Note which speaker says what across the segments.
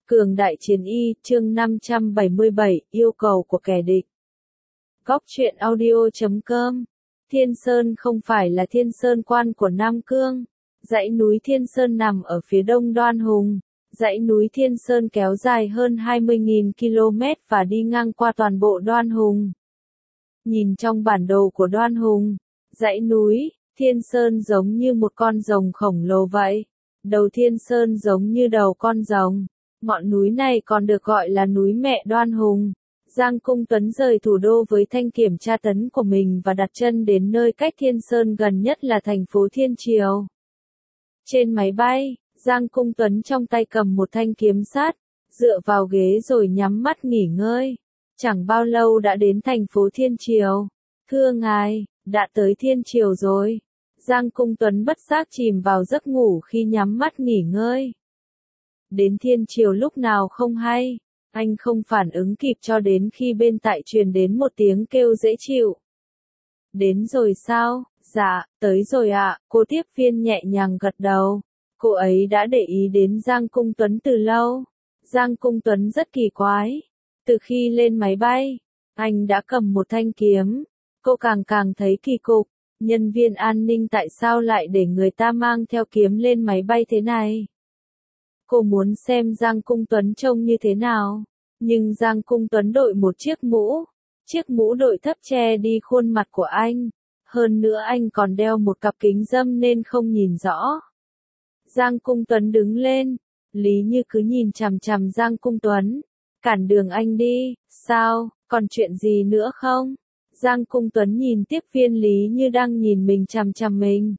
Speaker 1: Cường đại chiến y, chương 577, yêu cầu của kẻ địch. Góc truyện audio.com. Thiên Sơn không phải là Thiên Sơn quan của Nam Cương. Dãy núi Thiên Sơn nằm ở phía đông Đoan Hùng. Dãy núi Thiên Sơn kéo dài hơn 20.000 km và đi ngang qua toàn bộ Đoan Hùng. Nhìn trong bản đồ của Đoan Hùng, dãy núi Thiên Sơn giống như một con rồng khổng lồ vậy. Đầu Thiên Sơn giống như đầu con rồng. Ngọn núi này còn được gọi là núi mẹ Đoan Hùng. Giang Cung Tuấn rời thủ đô với thanh kiểm tra tấn của mình và đặt chân đến nơi cách Thiên Sơn gần nhất là thành phố Thiên Triều. Trên máy bay, Giang Cung Tuấn trong tay cầm một thanh kiếm sắt, dựa vào ghế rồi nhắm mắt nghỉ ngơi. Chẳng bao lâu đã đến thành phố Thiên Triều. Thưa ngài, đã tới Thiên Triều rồi. Giang Cung Tuấn bất giác chìm vào giấc ngủ khi nhắm mắt nghỉ ngơi. Đến Thiên Triều lúc nào không hay, anh không phản ứng kịp cho đến khi bên tai truyền đến một tiếng kêu dễ chịu. Đến rồi sao? Dạ, tới rồi ạ, cô tiếp viên nhẹ nhàng gật đầu. Cô ấy đã để ý đến Giang Cung Tuấn từ lâu. Giang Cung Tuấn rất kỳ quái. Từ khi lên máy bay, anh đã cầm một thanh kiếm. Cô càng thấy kỳ cục. Nhân viên an ninh tại sao lại để người ta mang theo kiếm lên máy bay thế này? Cô muốn xem Giang Cung Tuấn trông như thế nào. Nhưng Giang Cung Tuấn đội một chiếc mũ. Chiếc mũ đội thấp che đi khuôn mặt của anh. Hơn nữa anh còn đeo một cặp kính râm nên không nhìn rõ. Giang Cung Tuấn đứng lên. Lý Như cứ nhìn chằm chằm Giang Cung Tuấn. Cản đường anh đi. Sao, còn chuyện gì nữa không? Giang Cung Tuấn nhìn tiếp viên Lý Như đang nhìn mình chằm chằm mình.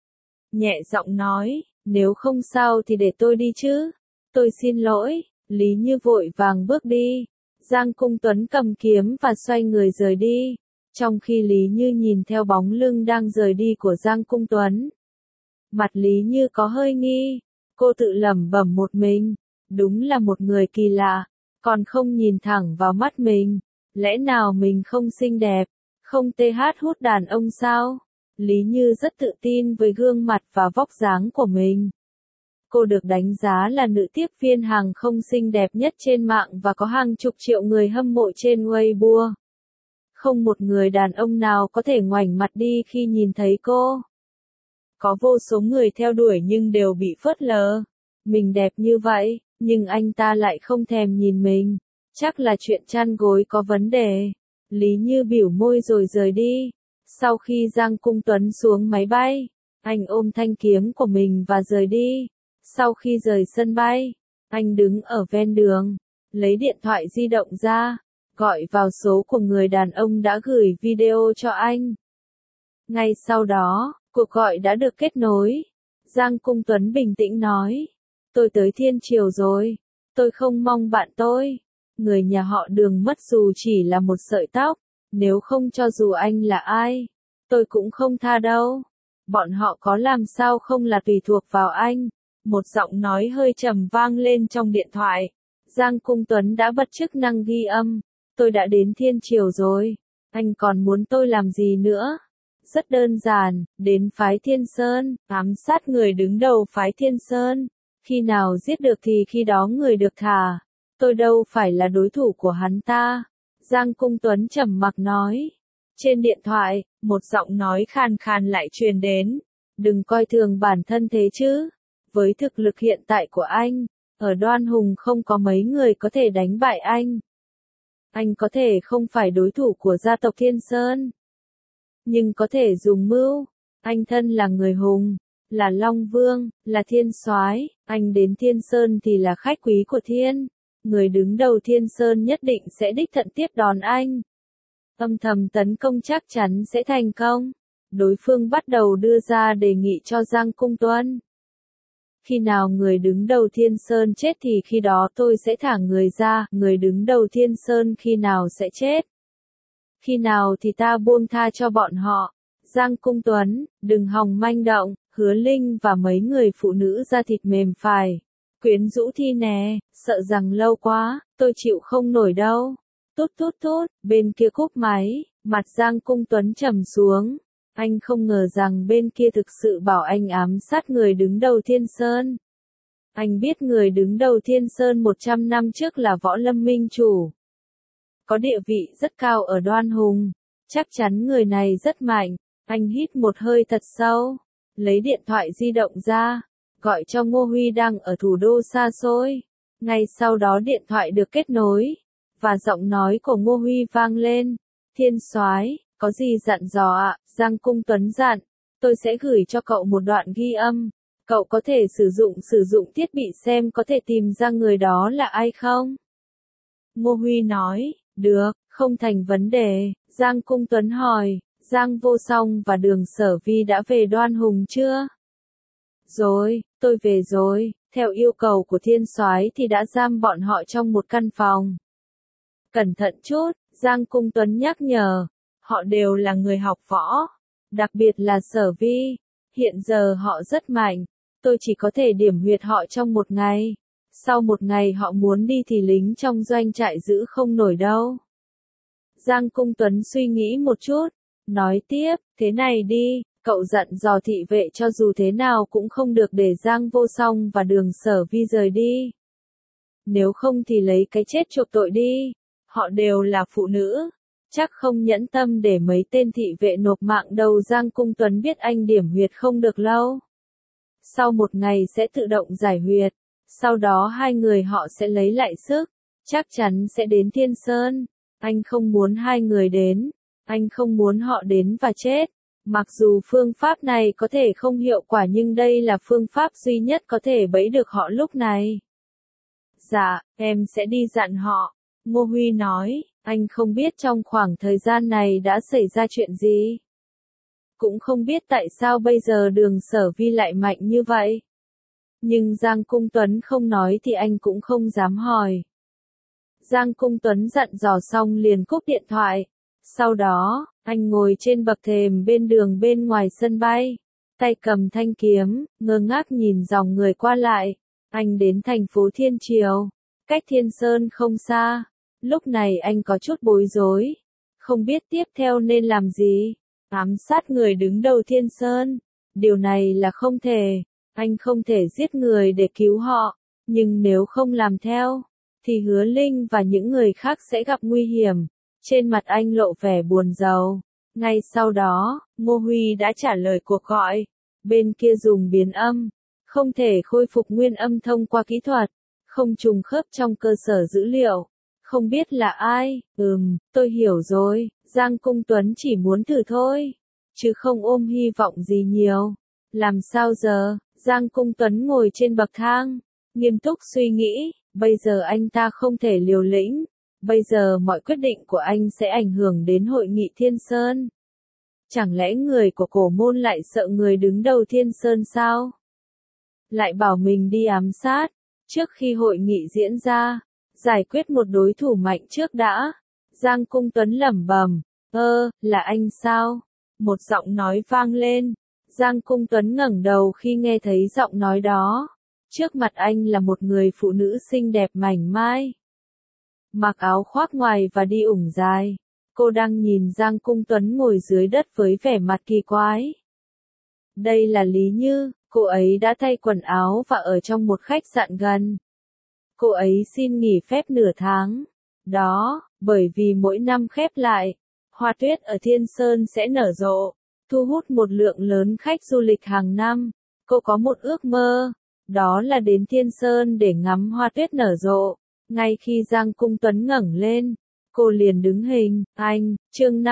Speaker 1: Nhẹ giọng nói, nếu không sao thì để tôi đi chứ. Tôi xin lỗi. Lý Như vội vàng bước đi. Giang Cung Tuấn cầm kiếm và xoay người rời đi. Trong khi Lý Như nhìn theo bóng lưng đang rời đi của Giang Cung Tuấn. Mặt Lý Như có hơi nghi. Cô tự lẩm bẩm một mình. Đúng là một người kỳ lạ. Còn không nhìn thẳng vào mắt mình. Lẽ nào mình không xinh đẹp? Không hút đàn ông sao? Lý Như rất tự tin với gương mặt và vóc dáng của mình. Cô được đánh giá là nữ tiếp viên hàng không xinh đẹp nhất trên mạng và có hàng chục triệu người hâm mộ trên Weibo. Không một người đàn ông nào có thể ngoảnh mặt đi khi nhìn thấy cô. Có vô số người theo đuổi nhưng đều bị phớt lờ. Mình đẹp như vậy, nhưng anh ta lại không thèm nhìn mình. Chắc là chuyện chăn gối có vấn đề. Lý Như biểu môi rồi rời đi. Sau khi Giang Cung Tuấn xuống máy bay, anh ôm thanh kiếm của mình và rời đi. Sau khi rời sân bay, anh đứng ở ven đường, lấy điện thoại di động ra, gọi vào số của người đàn ông đã gửi video cho anh. Ngay sau đó, cuộc gọi đã được kết nối. Giang Cung Tuấn bình tĩnh nói, tôi tới Thiên Triều rồi, tôi không mong bạn tôi. Người nhà họ Đường mất dù chỉ là một sợi tóc, nếu không cho dù anh là ai, tôi cũng không tha đâu. Bọn họ có làm sao không là tùy thuộc vào anh. Một giọng nói hơi trầm vang lên trong điện thoại. Giang Cung Tuấn đã bật chức năng ghi âm. Tôi đã đến Thiên Triều rồi. Anh còn muốn tôi làm gì nữa? Rất đơn giản, đến phái Thiên Sơn, ám sát người đứng đầu phái Thiên Sơn. Khi nào giết được thì khi đó người được thả. Tôi đâu phải là đối thủ của hắn ta. Giang Cung Tuấn trầm mặc nói. Trên điện thoại, một giọng nói khàn khàn lại truyền đến. Đừng coi thường bản thân thế chứ. Với thực lực hiện tại của anh, ở Đoan Hùng không có mấy người có thể đánh bại anh. Anh có thể không phải đối thủ của gia tộc Thiên Sơn, nhưng có thể dùng mưu. Anh thân là người hùng, là Long Vương, là Thiên Soái. Anh đến Thiên Sơn thì là khách quý của Thiên. Người đứng đầu Thiên Sơn nhất định sẽ đích thân tiếp đón anh. Âm thầm tấn công chắc chắn sẽ thành công. Đối phương bắt đầu đưa ra đề nghị cho Giang Cung Tuấn. Khi nào người đứng đầu Thiên Sơn chết thì khi đó tôi sẽ thả người ra. Người đứng đầu Thiên Sơn khi nào sẽ chết? Khi nào thì ta buông tha cho bọn họ. Giang Cung Tuấn, đừng hòng manh động. Hứa Linh và mấy người phụ nữ da thịt mềm phai, quyến rũ thi nè, sợ rằng lâu quá, tôi chịu không nổi đâu. Tút, bên kia cúp máy, mặt Giang Cung Tuấn trầm xuống. Anh không ngờ rằng bên kia thực sự bảo anh ám sát người đứng đầu Thiên Sơn. Anh biết người đứng đầu Thiên Sơn 100 năm trước là Võ Lâm Minh Chủ. Có địa vị rất cao ở Đoan Hùng. Chắc chắn người này rất mạnh. Anh hít một hơi thật sâu. Lấy điện thoại di động ra. Gọi cho Ngô Huy đang ở thủ đô xa xôi. Ngay sau đó điện thoại được kết nối. Và giọng nói của Ngô Huy vang lên. Thiên soái, có gì dặn dò ạ? Giang Cung Tuấn dặn. Tôi sẽ gửi cho cậu một đoạn ghi âm. Cậu có thể sử dụng thiết bị xem có thể tìm ra người đó là ai không? Ngô Huy nói, được, không thành vấn đề. Giang Cung Tuấn hỏi, Giang Vô Song và Đường Sở Vi đã về Đoan Hùng chưa? Rồi, tôi về rồi, theo yêu cầu của thiên soái thì đã giam bọn họ trong một căn phòng. Cẩn thận chút, Giang Cung Tuấn nhắc nhở, họ đều là người học võ, đặc biệt là Sở Vi. Hiện giờ họ rất mạnh, tôi chỉ có thể điểm huyệt họ trong một ngày. Sau một ngày họ muốn đi thì lính trong doanh trại giữ không nổi đâu. Giang Cung Tuấn suy nghĩ một chút, nói tiếp, thế này đi, cậu dặn dò thị vệ cho dù thế nào cũng không được để Giang Vô Song và Đường Sở Vi rời đi. Nếu không thì lấy cái chết chuộc tội đi, họ đều là phụ nữ, chắc không nhẫn tâm để mấy tên thị vệ nộp mạng đâu. Giang Cung Tuấn biết anh điểm huyệt không được lâu. Sau một ngày sẽ tự động giải huyệt, sau đó hai người họ sẽ lấy lại sức, chắc chắn sẽ đến Thiên Sơn. Anh không muốn hai người đến, anh không muốn họ đến và chết. Mặc dù phương pháp này có thể không hiệu quả nhưng đây là phương pháp duy nhất có thể bẫy được họ lúc này. Dạ, em sẽ đi dặn họ. Ngô Huy nói, anh không biết trong khoảng thời gian này đã xảy ra chuyện gì. Cũng không biết tại sao bây giờ Đường Sở Vi lại mạnh như vậy. Nhưng Giang Cung Tuấn không nói thì anh cũng không dám hỏi. Giang Cung Tuấn dặn dò xong liền cúp điện thoại. Sau đó, anh ngồi trên bậc thềm bên đường bên ngoài sân bay, tay cầm thanh kiếm, ngơ ngác nhìn dòng người qua lại. Anh đến thành phố Thiên Triều, cách Thiên Sơn không xa. Lúc này anh có chút bối rối, không biết tiếp theo nên làm gì. Ám sát người đứng đầu Thiên Sơn, điều này là không thể. Anh không thể giết người để cứu họ, nhưng nếu không làm theo, thì Hứa Linh và những người khác sẽ gặp nguy hiểm. Trên mặt anh lộ vẻ buồn rầu. Ngay sau đó, Ngô Huy đã trả lời cuộc gọi. Bên kia dùng biến âm, không thể khôi phục nguyên âm thông qua kỹ thuật, không trùng khớp trong cơ sở dữ liệu. Không biết là ai, tôi hiểu rồi, Giang Cung Tuấn chỉ muốn thử thôi, chứ không ôm hy vọng gì nhiều. Làm sao giờ? Giang Cung Tuấn ngồi trên bậc thang, nghiêm túc suy nghĩ, bây giờ anh ta không thể liều lĩnh, bây giờ mọi quyết định của anh sẽ ảnh hưởng đến hội nghị Thiên Sơn. Chẳng lẽ người của Cổ Môn lại sợ người đứng đầu Thiên Sơn sao? Lại bảo mình đi ám sát, trước khi hội nghị diễn ra, giải quyết một đối thủ mạnh trước đã. Giang Cung Tuấn lẩm bẩm, là anh sao? Một giọng nói vang lên. Giang Cung Tuấn ngẩng đầu khi nghe thấy giọng nói đó. Trước mặt anh là một người phụ nữ xinh đẹp mảnh mai, mặc áo khoác ngoài và đi ủng dài. Cô đang nhìn Giang Cung Tuấn ngồi dưới đất với vẻ mặt kỳ quái. Đây là Lý Như, cô ấy đã thay quần áo và ở trong một khách sạn gần. Cô ấy xin nghỉ phép nửa tháng. Đó, bởi vì mỗi năm khép lại, hoa tuyết ở Thiên Sơn sẽ nở rộ, thu hút một lượng lớn khách du lịch hàng năm. Cô có một ước mơ, đó là đến Thiên Sơn để ngắm hoa tuyết nở rộ. Ngay khi Giang Cung Tuấn ngẩng lên, cô liền đứng hình. Anh, chương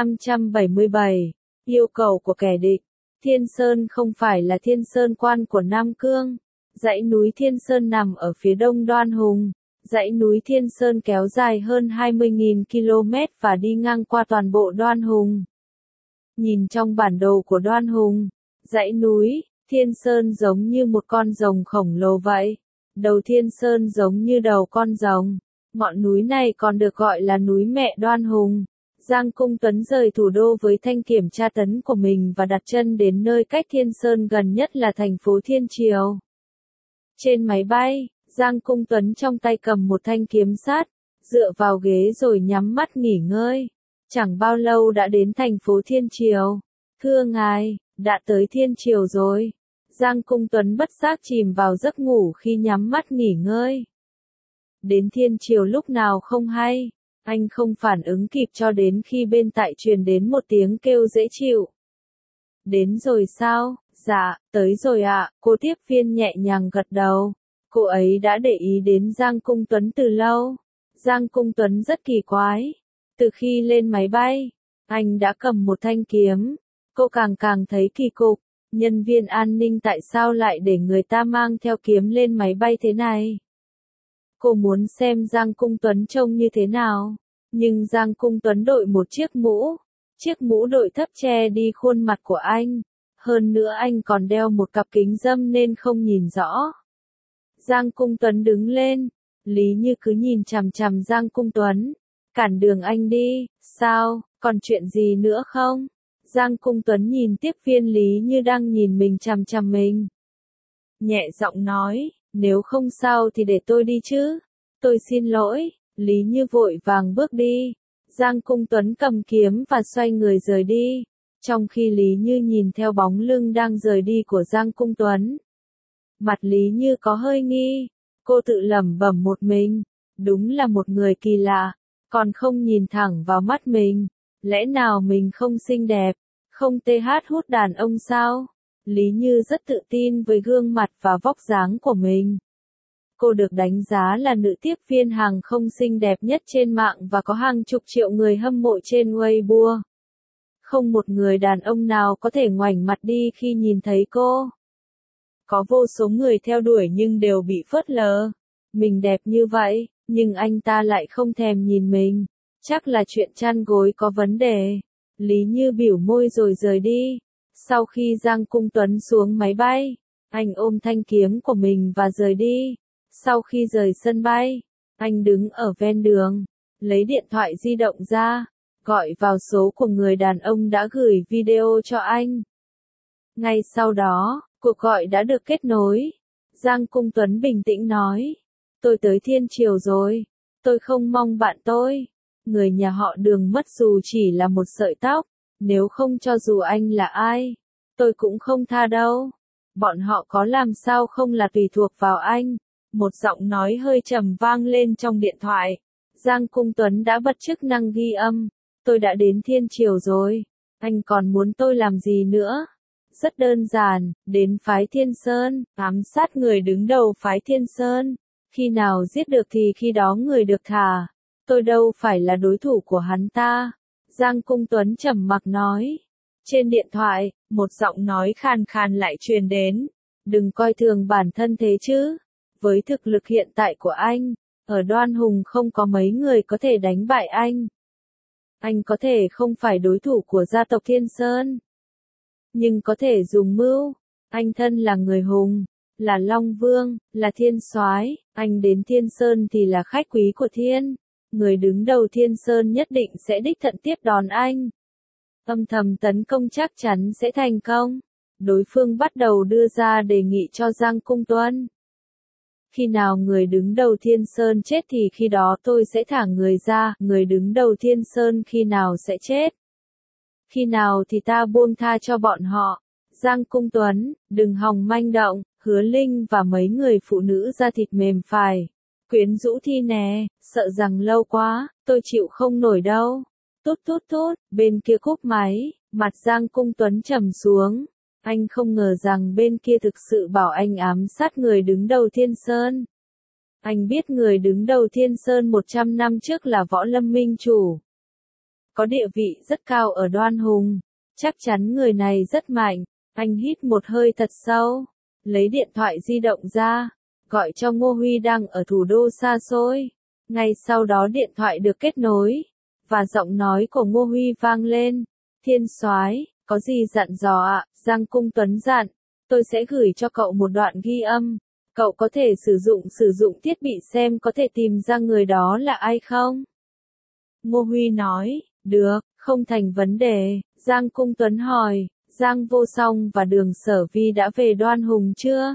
Speaker 1: 577, yêu cầu của kẻ địch. Thiên Sơn không phải là Thiên Sơn quan của Nam Cương. Dãy núi Thiên Sơn nằm ở phía đông Đoan Hùng. Dãy núi Thiên Sơn kéo dài hơn 20.000 km và đi ngang qua toàn bộ Đoan Hùng. Nhìn trong bản đồ của Đoan Hùng, dãy núi Thiên Sơn giống như một con rồng khổng lồ vậy. Đầu Thiên Sơn giống như đầu con rồng. Ngọn núi này còn được gọi là núi mẹ Đoan Hùng. Giang Cung Tuấn rời thủ đô với thanh kiểm tra tấn của mình và đặt chân đến nơi cách Thiên Sơn gần nhất là thành phố Thiên Triều. Trên máy bay, Giang Cung Tuấn trong tay cầm một thanh kiếm sắt, dựa vào ghế rồi nhắm mắt nghỉ ngơi. Chẳng bao lâu đã đến thành phố Thiên Triều. Thưa ngài, đã tới Thiên Triều rồi. Giang Cung Tuấn bất giác chìm vào giấc ngủ khi nhắm mắt nghỉ ngơi. Đến thiên chiều lúc nào không hay, anh không phản ứng kịp cho đến khi bên tai truyền đến một tiếng kêu dễ chịu. Đến rồi sao? Dạ, tới rồi ạ, cô tiếp viên nhẹ nhàng gật đầu. Cô ấy đã để ý đến Giang Cung Tuấn từ lâu. Giang Cung Tuấn rất kỳ quái. Từ khi lên máy bay, anh đã cầm một thanh kiếm. Cô càng thấy kỳ cục. Nhân viên an ninh tại sao lại để người ta mang theo kiếm lên máy bay thế này? Cô muốn xem Giang Cung Tuấn trông như thế nào. Nhưng Giang Cung Tuấn đội một chiếc mũ. Chiếc mũ đội thấp che đi khuôn mặt của anh. Hơn nữa anh còn đeo một cặp kính râm nên không nhìn rõ. Giang Cung Tuấn đứng lên. Lý Như cứ nhìn chằm chằm Giang Cung Tuấn. Cản đường anh đi, sao, còn chuyện gì nữa không? Giang Cung Tuấn nhìn tiếp viên Lý Như đang nhìn mình chằm chằm mình. Nhẹ giọng nói, nếu không sao thì để tôi đi chứ. Tôi xin lỗi, Lý Như vội vàng bước đi. Giang Cung Tuấn cầm kiếm và xoay người rời đi. Trong khi Lý Như nhìn theo bóng lưng đang rời đi của Giang Cung Tuấn. Mặt Lý Như có hơi nghi. Cô tự lẩm bẩm một mình. Đúng là một người kỳ lạ. Còn không nhìn thẳng vào mắt mình. Lẽ nào mình không xinh đẹp? Không hút đàn ông sao? Lý Như rất tự tin với gương mặt và vóc dáng của mình. Cô được đánh giá là nữ tiếp viên hàng không xinh đẹp nhất trên mạng và có hàng chục triệu người hâm mộ trên Weibo. Không một người đàn ông nào có thể ngoảnh mặt đi khi nhìn thấy cô. Có vô số người theo đuổi nhưng đều bị phớt lờ. Mình đẹp như vậy, nhưng anh ta lại không thèm nhìn mình. Chắc là chuyện chăn gối có vấn đề. Lý Như biểu môi rồi rời đi. Sau khi Giang Cung Tuấn xuống máy bay, anh ôm thanh kiếm của mình và rời đi. Sau khi rời sân bay, anh đứng ở ven đường, lấy điện thoại di động ra, gọi vào số của người đàn ông đã gửi video cho anh. Ngay sau đó, cuộc gọi đã được kết nối. Giang Cung Tuấn bình tĩnh nói, tôi tới thiên triều rồi, tôi không mong bạn tôi. Người nhà họ Đường mất dù chỉ là một sợi tóc, nếu không cho dù anh là ai, tôi cũng không tha đâu. Bọn họ có làm sao không là tùy thuộc vào anh. Một giọng nói hơi trầm vang lên trong điện thoại. Giang Cung Tuấn đã bật chức năng ghi âm. Tôi đã đến thiên triều rồi. Anh còn muốn tôi làm gì nữa? Rất đơn giản, đến phái Thiên Sơn, ám sát người đứng đầu phái Thiên Sơn. Khi nào giết được thì khi đó người được thả. Tôi đâu phải là đối thủ của hắn ta. Giang Cung Tuấn trầm mặc nói. Trên điện thoại, một giọng nói khàn khàn lại truyền đến. Đừng coi thường bản thân thế chứ. Với thực lực hiện tại của anh, ở Đoan Hùng không có mấy người có thể đánh bại anh. Anh có thể không phải đối thủ của gia tộc Thiên Sơn, nhưng có thể dùng mưu. Anh thân là người hùng, là Long Vương, là Thiên Soái. Anh đến Thiên Sơn thì là khách quý của Thiên. Người đứng đầu Thiên Sơn nhất định sẽ đích thân tiếp đón anh. Âm thầm tấn công chắc chắn sẽ thành công. Đối phương bắt đầu đưa ra đề nghị cho Giang Cung Tuấn. Khi nào người đứng đầu Thiên Sơn chết thì khi đó tôi sẽ thả người ra. Người đứng đầu Thiên Sơn khi nào sẽ chết? Khi nào thì ta buông tha cho bọn họ. Giang Cung Tuấn, đừng hòng manh động. Hứa Linh và mấy người phụ nữ da thịt mềm phải. Quyến rũ thi nè, sợ rằng lâu quá, tôi chịu không nổi đâu. Tút tút tút, bên kia cúp máy, mặt Giang Cung Tuấn trầm xuống. Anh không ngờ rằng bên kia thực sự bảo anh ám sát người đứng đầu Thiên Sơn. Anh biết người đứng đầu Thiên Sơn 100 năm trước là Võ Lâm Minh Chủ. Có địa vị rất cao ở Đoan Hùng. Chắc chắn người này rất mạnh. Anh hít một hơi thật sâu. Lấy điện thoại di động ra. Gọi cho Ngô Huy đang ở thủ đô xa xôi. Ngay sau đó điện thoại được kết nối. Và giọng nói của Ngô Huy vang lên. Thiên Soái, có gì dặn dò ạ? Giang Cung Tuấn dặn. Tôi sẽ gửi cho cậu một đoạn ghi âm. Cậu có thể sử dụng thiết bị xem có thể tìm ra người đó là ai không? Ngô Huy nói, được, không thành vấn đề. Giang Cung Tuấn hỏi, Giang Vô Song và Đường Sở Vi đã về Đoan Hùng chưa?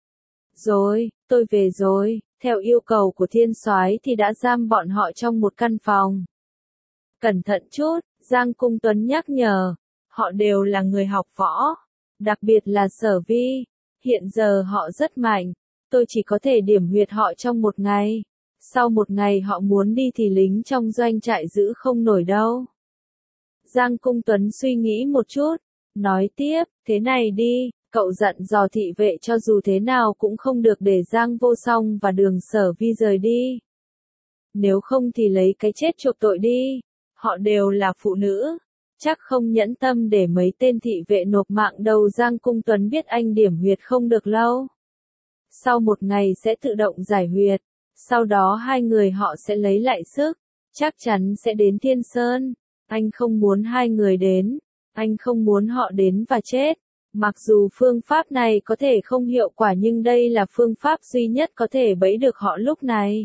Speaker 1: Rồi, tôi về rồi. Theo yêu cầu của Thiên Soái thì đã giam bọn họ trong một căn phòng. Cẩn thận chút, Giang Cung Tuấn nhắc nhở. Họ đều là người học võ. Đặc biệt là Sở Vi. Hiện giờ họ rất mạnh, tôi chỉ có thể điểm huyệt họ trong một ngày. Sau một ngày họ muốn đi thì lính trong doanh trại giữ không nổi đâu. Giang Cung Tuấn suy nghĩ một chút, nói tiếp, thế này đi, cậu dặn dò thị vệ cho dù thế nào cũng không được để Giang Vô Song và Đường Sở Vi rời đi. Nếu không thì lấy cái chết chuộc tội đi, họ đều là phụ nữ, chắc không nhẫn tâm để mấy tên thị vệ nộp mạng đâu. Giang Cung Tuấn biết anh điểm huyệt không được lâu. Sau một ngày sẽ tự động giải huyệt, sau đó hai người họ sẽ lấy lại sức, chắc chắn sẽ đến Thiên Sơn. Anh không muốn hai người đến, anh không muốn họ đến và chết. Mặc dù phương pháp này có thể không hiệu quả nhưng đây là phương pháp duy nhất có thể bẫy được họ lúc này.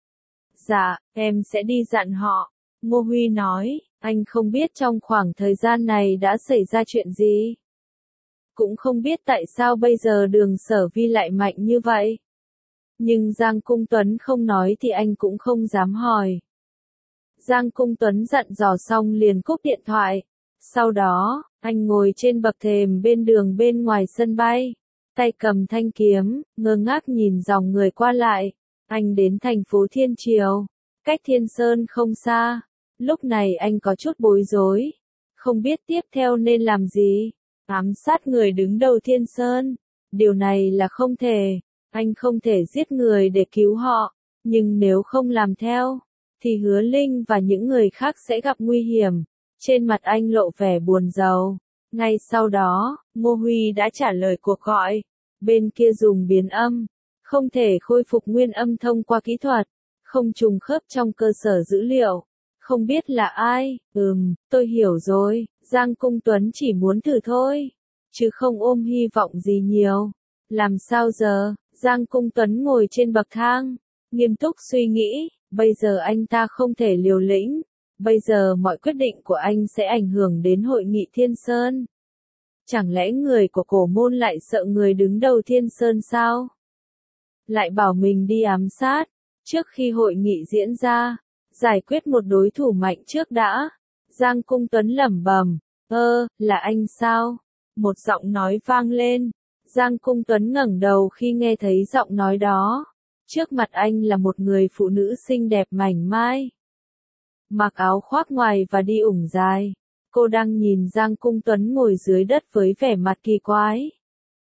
Speaker 1: Dạ, em sẽ đi dặn họ. Ngô Huy nói, anh không biết trong khoảng thời gian này đã xảy ra chuyện gì. Cũng không biết tại sao bây giờ Đường Sở Vi lại mạnh như vậy. Nhưng Giang Cung Tuấn không nói thì anh cũng không dám hỏi. Giang Cung Tuấn dặn dò xong liền cúp điện thoại. Sau đó, anh ngồi trên bậc thềm bên đường bên ngoài sân bay, tay cầm thanh kiếm, ngơ ngác nhìn dòng người qua lại. Anh đến thành phố Thiên Triều, cách Thiên Sơn không xa. Lúc này anh có chút bối rối, không biết tiếp theo nên làm gì. Ám sát người đứng đầu Thiên Sơn, điều này là không thể. Anh không thể giết người để cứu họ, nhưng nếu không làm theo, thì Hứa Linh và những người khác sẽ gặp nguy hiểm. Trên mặt anh lộ vẻ buồn rầu. Ngay sau đó, Ngô Huy đã trả lời cuộc gọi. Bên kia dùng biến âm, không thể khôi phục nguyên âm thông qua kỹ thuật, không trùng khớp trong cơ sở dữ liệu. Không biết là ai, tôi hiểu rồi, Giang Cung Tuấn chỉ muốn thử thôi, chứ không ôm hy vọng gì nhiều. Làm sao giờ? Giang Cung Tuấn ngồi trên bậc thang, nghiêm túc suy nghĩ, bây giờ anh ta không thể liều lĩnh, bây giờ mọi quyết định của anh sẽ ảnh hưởng đến hội nghị Thiên Sơn. Chẳng lẽ người của Cổ Môn lại sợ người đứng đầu Thiên Sơn sao? Lại bảo mình đi ám sát, trước khi hội nghị diễn ra, giải quyết một đối thủ mạnh trước đã. Giang Cung Tuấn lẩm bẩm, là anh sao? Một giọng nói vang lên. Giang Cung Tuấn ngẩng đầu khi nghe thấy giọng nói đó. Trước mặt anh là một người phụ nữ xinh đẹp mảnh mai, mặc áo khoác ngoài và đi ủng dài. Cô đang nhìn Giang Cung Tuấn ngồi dưới đất với vẻ mặt kỳ quái.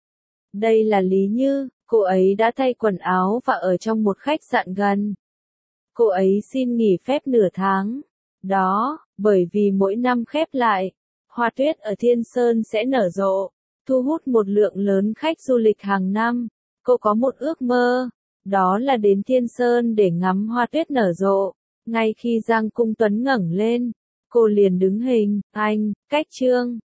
Speaker 1: Đây là Lý Như, cô ấy đã thay quần áo và ở trong một khách sạn gần. Cô ấy xin nghỉ phép nửa tháng. Đó, bởi vì mỗi năm khép lại, hoa tuyết ở Thiên Sơn sẽ nở rộ, thu hút một lượng lớn khách du lịch hàng năm. Cô có một ước mơ, đó là đến Thiên Sơn để ngắm hoa tuyết nở rộ. Ngay khi Giang Cung Tuấn ngẩng lên, cô liền đứng hình, anh, cách Trương.